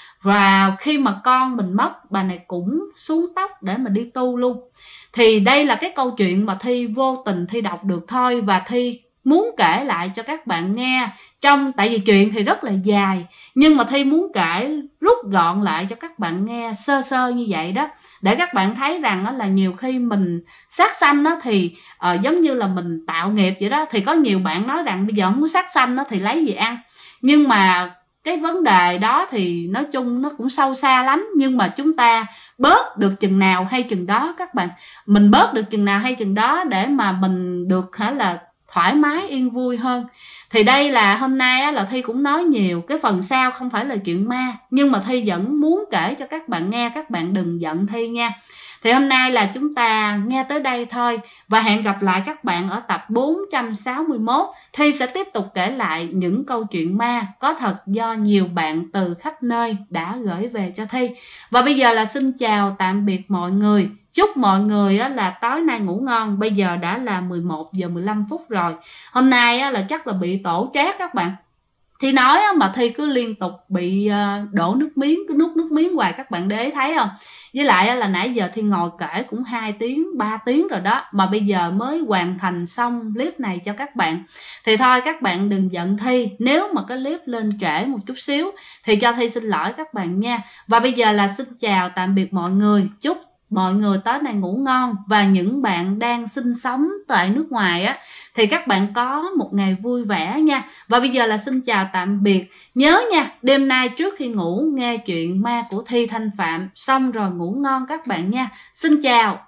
và khi mà con mình mất, bà này cũng xuống tóc để mà đi tu luôn. Thì đây là cái câu chuyện mà Thi vô tình Thi đọc được thôi, và Thi muốn kể lại cho các bạn nghe. Tại vì chuyện thì rất là dài, nhưng mà Thi muốn kể rút gọn lại cho các bạn nghe sơ sơ như vậy đó, để các bạn thấy rằng là nhiều khi mình sát sanh thì giống như là mình tạo nghiệp vậy đó. Thì có nhiều bạn nói rằng bây giờ không có sát sanh thì lấy gì ăn, nhưng mà cái vấn đề đó thì nói chung nó cũng sâu xa lắm, nhưng mà chúng ta bớt được chừng nào hay chừng đó các bạn. Mình bớt được chừng nào hay chừng đó để mà mình được là thoải mái yên vui hơn. Thì đây là hôm nay là Thi cũng nói nhiều, cái phần sau không phải là chuyện ma, nhưng mà Thi vẫn muốn kể cho các bạn nghe, các bạn đừng giận Thi nha. Thì hôm nay là chúng ta nghe tới đây thôi, và hẹn gặp lại các bạn ở tập 461. Thi sẽ tiếp tục kể lại những câu chuyện ma có thật do nhiều bạn từ khắp nơi đã gửi về cho Thi. Và bây giờ là xin chào tạm biệt mọi người. Chúc mọi người là tối nay ngủ ngon. Bây giờ đã là 11 giờ 15 phút rồi. Hôm nay là chắc là bị tổ trát các bạn. Thi nói mà Thi cứ liên tục bị đổ nước miếng, cứ nuốt nước miếng hoài, các bạn để ý thấy không? Với lại là nãy giờ Thi ngồi kể cũng 2 tiếng, 3 tiếng rồi đó, mà bây giờ mới hoàn thành xong clip này cho các bạn. Thì thôi các bạn đừng giận Thi, nếu mà cái clip lên trễ một chút xíu thì cho Thi xin lỗi các bạn nha. Và bây giờ là xin chào tạm biệt mọi người. Chúc mọi người tối nay ngủ ngon. Và những bạn đang sinh sống tại nước ngoài thì các bạn có một ngày vui vẻ nha. Và bây giờ là xin chào tạm biệt. Nhớ nha, đêm nay trước khi ngủ nghe chuyện ma của Thi Thanh Phạm xong rồi ngủ ngon các bạn nha. Xin chào.